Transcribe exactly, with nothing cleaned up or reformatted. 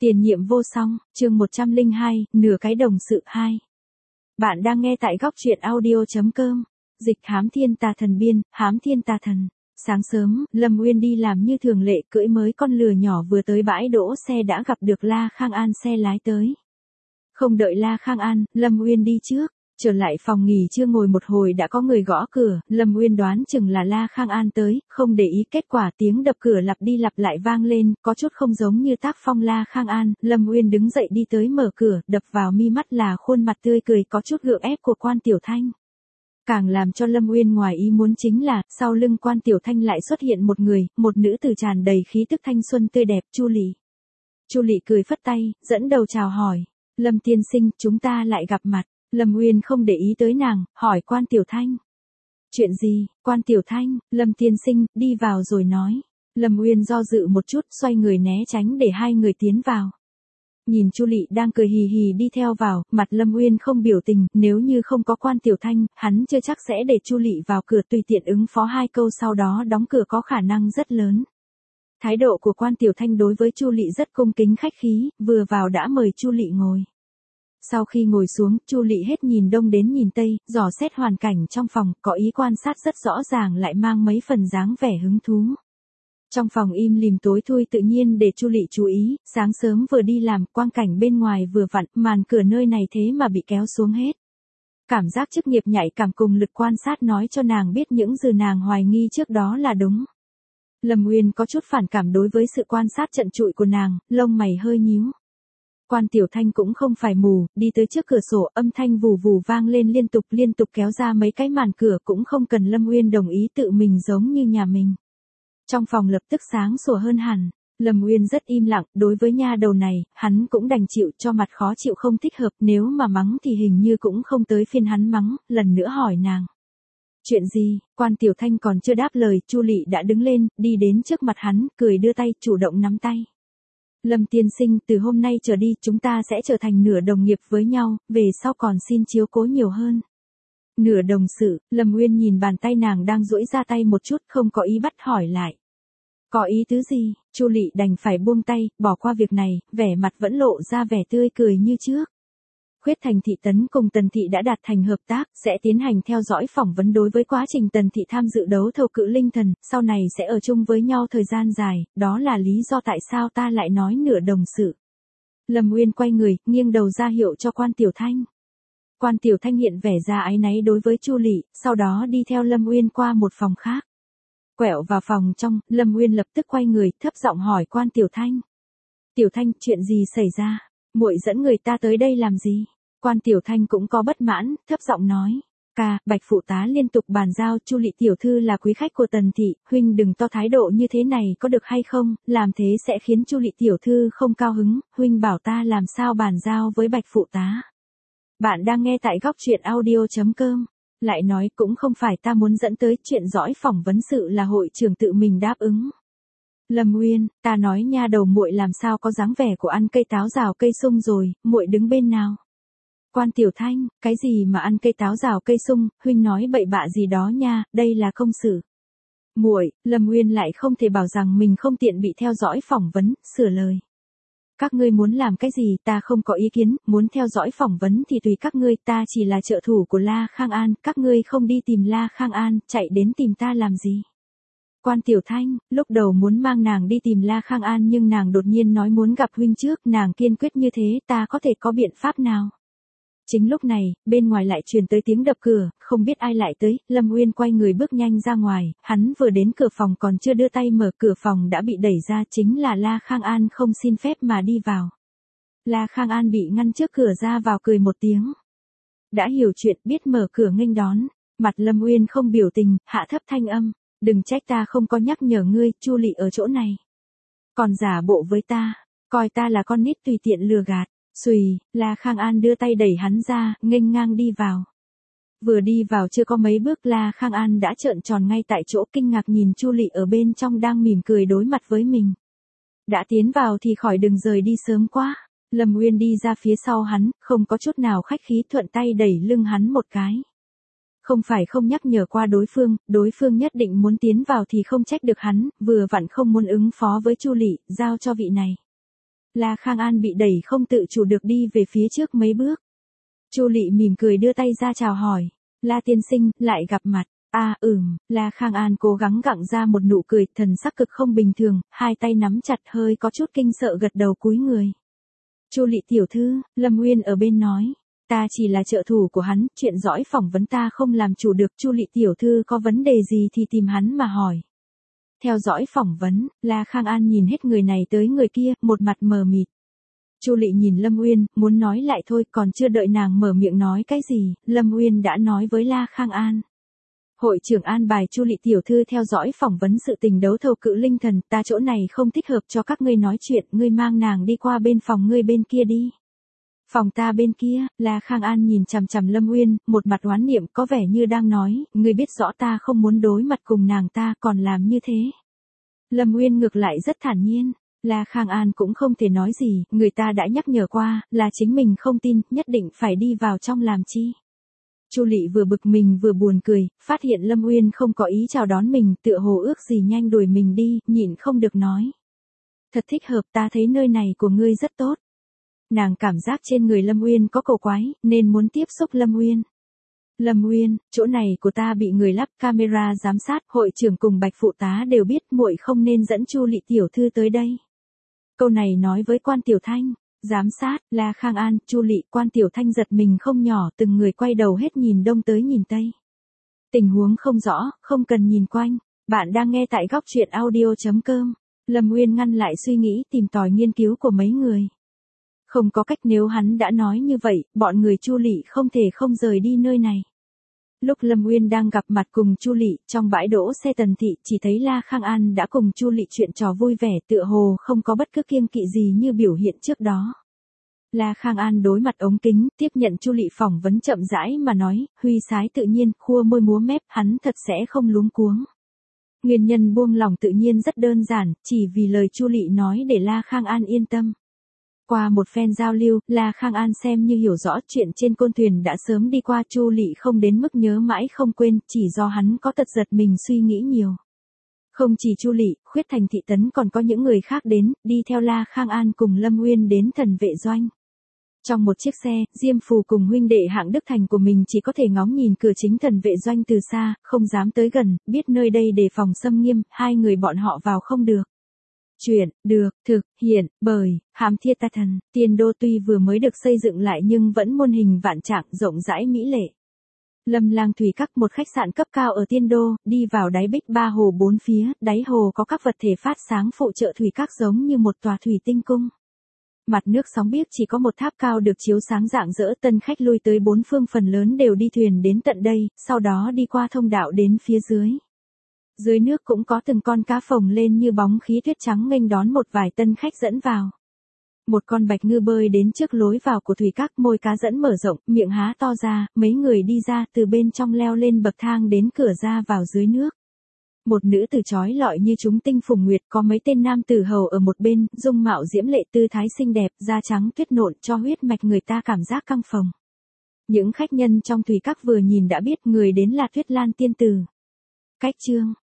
Tiền nhiệm vô song, chương một trăm lẻ hai, nửa cái đồng sự hai. Bạn đang nghe tại góc truyện audio.com. Dịch Hám Thiên Tà Thần biên, Hám Thiên Tà Thần. Sáng sớm, Lâm Uyên đi làm như thường lệ, cưỡi mới con lừa nhỏ vừa tới bãi đỗ xe đã gặp được La Khang An xe lái tới. Không đợi La Khang An, Lâm Uyên đi trước. Trở lại phòng nghỉ chưa ngồi một hồi đã có người gõ cửa, Lâm Uyên đoán chừng là La Khang An tới, không để ý kết quả tiếng đập cửa lặp đi lặp lại vang lên, có chút không giống như tác phong La Khang An, Lâm Uyên đứng dậy đi tới mở cửa, đập vào mi mắt là khuôn mặt tươi cười có chút gượng ép của Quan Tiểu Thanh. Càng làm cho Lâm Uyên ngoài ý muốn chính là, sau lưng Quan Tiểu Thanh lại xuất hiện một người, một nữ tử tràn đầy khí tức thanh xuân tươi đẹp, Chu Lị. Chu Lị cười phất tay, dẫn đầu chào hỏi, Lâm tiên sinh, chúng ta lại gặp mặt. Lâm Uyên không để ý tới nàng, hỏi Quan Tiểu Thanh. Chuyện gì, Quan Tiểu Thanh, Lâm tiên sinh, đi vào rồi nói. Lâm Uyên do dự một chút, xoay người né tránh để hai người tiến vào. Nhìn Chu Lị đang cười hì hì đi theo vào, mặt Lâm Uyên không biểu tình, nếu như không có Quan Tiểu Thanh, hắn chưa chắc sẽ để Chu Lị vào cửa tùy tiện ứng phó hai câu sau đó đóng cửa có khả năng rất lớn. Thái độ của Quan Tiểu Thanh đối với Chu Lị rất cung kính khách khí, vừa vào đã mời Chu Lị ngồi. Sau khi ngồi xuống, Chu Lị hết nhìn đông đến nhìn tây, dò xét hoàn cảnh trong phòng, có ý quan sát rất rõ ràng lại mang mấy phần dáng vẻ hứng thú. Trong phòng im lìm tối thui tự nhiên để Chu Lị chú ý, sáng sớm vừa đi làm, quang cảnh bên ngoài vừa vặn, màn cửa nơi này thế mà bị kéo xuống hết. Cảm giác chức nghiệp nhạy cảm cùng lực quan sát nói cho nàng biết những gì nàng hoài nghi trước đó là đúng. Lâm Uyên có chút phản cảm đối với sự quan sát trần trụi của nàng, lông mày hơi nhíu. Quan Tiểu Thanh cũng không phải mù, đi tới trước cửa sổ, âm thanh vù vù vang lên liên tục liên tục kéo ra mấy cái màn cửa cũng không cần Lâm Uyên đồng ý tự mình giống như nhà mình. Trong phòng lập tức sáng sủa hơn hẳn, Lâm Uyên rất im lặng, đối với nha đầu này, hắn cũng đành chịu cho mặt khó chịu không thích hợp, nếu mà mắng thì hình như cũng không tới phiên hắn mắng, lần nữa hỏi nàng. Chuyện gì, Quan Tiểu Thanh còn chưa đáp lời, Chu Lị đã đứng lên, đi đến trước mặt hắn, cười đưa tay, chủ động nắm tay. Lâm tiên sinh, từ hôm nay trở đi chúng ta sẽ trở thành nửa đồng nghiệp với nhau, về sau còn xin chiếu cố nhiều hơn. Nửa đồng sự, Lâm Uyên nhìn bàn tay nàng đang duỗi ra tay một chút không có ý bắt hỏi lại. Có ý tứ gì, Chu Lị đành phải buông tay, bỏ qua việc này, vẻ mặt vẫn lộ ra vẻ tươi cười như trước. Khuyết Thành Thị Tấn cùng Tần Thị đã đạt thành hợp tác, sẽ tiến hành theo dõi phỏng vấn đối với quá trình Tần Thị tham dự đấu thầu cự linh thần, sau này sẽ ở chung với nhau thời gian dài, đó là lý do tại sao ta lại nói nửa đồng sự. Lâm Uyên quay người, nghiêng đầu ra hiệu cho Quan Tiểu Thanh. Quan Tiểu Thanh hiện vẻ ra áy náy đối với Chu Lị, sau đó đi theo Lâm Uyên qua một phòng khác. Quẹo vào phòng trong, Lâm Uyên lập tức quay người, thấp giọng hỏi Quan Tiểu Thanh. Tiểu Thanh, chuyện gì xảy ra? Muội dẫn người ta tới đây làm gì? Quan Tiểu Thanh cũng có bất mãn, thấp giọng nói. Ca, Bạch phụ tá liên tục bàn giao, Chu Lị tiểu thư là quý khách của Tần Thị, huynh đừng to thái độ như thế này có được hay không, làm thế sẽ khiến Chu Lị tiểu thư không cao hứng, huynh bảo ta làm sao bàn giao với Bạch phụ tá. Bạn đang nghe tại góc truyện audio.com. Lại nói cũng không phải ta muốn dẫn tới chuyện dõi phỏng vấn sự là hội trưởng tự mình đáp ứng. Lâm Uyên, ta nói nha đầu muội làm sao có dáng vẻ của ăn cây táo rào cây sung rồi, muội đứng bên nào? Quan Tiểu Thanh, cái gì mà ăn cây táo rào cây sung, huynh nói bậy bạ gì đó nha, đây là công sự. Muội, Lâm Uyên lại không thể bảo rằng mình không tiện bị theo dõi phỏng vấn, sửa lời. Các ngươi muốn làm cái gì ta không có ý kiến, muốn theo dõi phỏng vấn thì tùy các ngươi, ta chỉ là trợ thủ của La Khang An, các ngươi không đi tìm La Khang An, chạy đến tìm ta làm gì? Quan Tiểu Thanh, lúc đầu muốn mang nàng đi tìm La Khang An nhưng nàng đột nhiên nói muốn gặp huynh trước, nàng kiên quyết như thế, ta có thể có biện pháp nào? Chính lúc này, bên ngoài lại truyền tới tiếng đập cửa, không biết ai lại tới, Lâm Uyên quay người bước nhanh ra ngoài, hắn vừa đến cửa phòng còn chưa đưa tay mở cửa phòng đã bị đẩy ra, chính là La Khang An không xin phép mà đi vào. La Khang An bị ngăn trước cửa ra vào cười một tiếng. Đã hiểu chuyện biết mở cửa nghênh đón, mặt Lâm Uyên không biểu tình, hạ thấp thanh âm, đừng trách ta không có nhắc nhở ngươi, Chu Lị ở chỗ này. Còn giả bộ với ta, coi ta là con nít tùy tiện lừa gạt. Xùy, La Khang An đưa tay đẩy hắn ra, nghênh ngang đi vào. Vừa đi vào chưa có mấy bước La Khang An đã trợn tròn ngay tại chỗ kinh ngạc nhìn Chu Lị ở bên trong đang mỉm cười đối mặt với mình. Đã tiến vào thì khỏi đừng rời đi sớm quá. Lâm Uyên đi ra phía sau hắn, không có chút nào khách khí thuận tay đẩy lưng hắn một cái. Không phải không nhắc nhở qua đối phương, đối phương nhất định muốn tiến vào thì không trách được hắn, vừa vặn không muốn ứng phó với Chu Lị, giao cho vị này. La Khang An bị đẩy không tự chủ được đi về phía trước mấy bước. Chu Lệ mỉm cười đưa tay ra chào hỏi. La tiên sinh, lại gặp mặt. A à, ừm, La Khang An cố gắng gặng ra một nụ cười, thần sắc cực không bình thường, hai tay nắm chặt hơi có chút kinh sợ gật đầu cúi người. Chu Lệ tiểu thư, Lâm Uyên ở bên nói. Ta chỉ là trợ thủ của hắn, chuyện dõi phỏng vấn ta không làm chủ được. Chu Lệ tiểu thư có vấn đề gì thì tìm hắn mà hỏi. Theo dõi phỏng vấn, La Khang An nhìn hết người này tới người kia, một mặt mờ mịt. Chu Lệ nhìn Lâm Uyên, muốn nói lại thôi, còn chưa đợi nàng mở miệng nói cái gì, Lâm Uyên đã nói với La Khang An. Hội trưởng an bài Chu Lệ tiểu thư theo dõi phỏng vấn sự tình đấu thầu cự linh thần, ta chỗ này không thích hợp cho các ngươi nói chuyện, ngươi mang nàng đi qua bên phòng ngươi bên kia đi. Phòng ta bên kia, La Khang An nhìn chằm chằm Lâm Uyên, một mặt oán niệm có vẻ như đang nói, ngươi biết rõ ta không muốn đối mặt cùng nàng ta còn làm như thế. Lâm Uyên ngược lại rất thản nhiên, La Khang An cũng không thể nói gì, người ta đã nhắc nhở qua, là chính mình không tin, nhất định phải đi vào trong làm chi. Chu Lệ vừa bực mình vừa buồn cười, phát hiện Lâm Uyên không có ý chào đón mình, tựa hồ ước gì nhanh đuổi mình đi, nhịn không được nói. Thật thích hợp, ta thấy nơi này của ngươi rất tốt. Nàng cảm giác trên người Lâm Uyên có cổ quái, nên muốn tiếp xúc Lâm Uyên. Lâm Uyên, chỗ này của ta bị người lắp camera giám sát, hội trưởng cùng Bạch phụ tá đều biết muội không nên dẫn Chu Lệ tiểu thư tới đây. Câu này nói với Quan Tiểu Thanh. Giám sát, La Khang An, Chu Lệ, Quan Tiểu Thanh giật mình không nhỏ, từng người quay đầu hết nhìn đông tới nhìn tây. Tình huống không rõ, không cần nhìn quanh. Bạn đang nghe tại góc truyện audio chấm com. Lâm Uyên ngăn lại suy nghĩ tìm tòi nghiên cứu của mấy người. Không có cách, nếu hắn đã nói như vậy, bọn người Chu Lệ không thể không rời đi nơi này. Lúc Lâm Uyên đang gặp mặt cùng Chu Lệ, trong bãi đỗ xe Tần Thị, chỉ thấy La Khang An đã cùng Chu Lệ chuyện trò vui vẻ, tựa hồ không có bất cứ kiêng kỵ gì như biểu hiện trước đó. La Khang An đối mặt ống kính, tiếp nhận Chu Lệ phỏng vấn chậm rãi mà nói, huy sái tự nhiên, khua môi múa mép, hắn thật sẽ không luống cuống. Nguyên nhân buông lòng tự nhiên rất đơn giản, chỉ vì lời Chu Lệ nói để La Khang An yên tâm. Qua một phen giao lưu, La Khang An xem như hiểu rõ chuyện trên con thuyền đã sớm đi qua. Chu Lệ không đến mức nhớ mãi không quên, chỉ do hắn có tật giật mình suy nghĩ nhiều. Không chỉ Chu Lệ, Khuyết Thành thị tấn còn có những người khác đến, đi theo La Khang An cùng Lâm Uyên đến Thần Vệ Doanh. Trong một chiếc xe, Diêm Phù cùng huynh đệ Hạng Đức Thành của mình chỉ có thể ngóng nhìn cửa chính Thần Vệ Doanh từ xa, không dám tới gần, biết nơi đây đề phòng xâm nghiêm, hai người bọn họ vào không được. Chuyện, được, thực, hiện, bởi, Hám Thiên Ta Thần, Tiên Đô tuy vừa mới được xây dựng lại nhưng vẫn muôn hình vạn trạng, rộng rãi mỹ lệ. Lâm Lang Thủy Các, một khách sạn cấp cao ở Tiên Đô, đi vào đáy bích ba hồ bốn phía, đáy hồ có các vật thể phát sáng phụ trợ thủy các giống như một tòa thủy tinh cung. Mặt nước sóng biếc chỉ có một tháp cao được chiếu sáng rạng rỡ, tân khách lui tới bốn phương phần lớn đều đi thuyền đến tận đây, sau đó đi qua thông đạo đến phía dưới. Dưới nước cũng có từng con cá phồng lên như bóng khí tuyết trắng nghênh đón một vài tân khách dẫn vào. Một con bạch ngư bơi đến trước lối vào của thủy các, môi cá dẫn mở rộng, miệng há to ra, mấy người đi ra từ bên trong leo lên bậc thang đến cửa ra vào dưới nước. Một nữ tử chói lọi như chúng tinh phùng nguyệt, có mấy tên nam tử hầu ở một bên, dung mạo diễm lệ, tư thái xinh đẹp, da trắng tuyết nộn cho huyết mạch người ta cảm giác căng phồng. Những khách nhân trong thủy các vừa nhìn đã biết người đến là Tuyết Lan tiên tử. Cách chương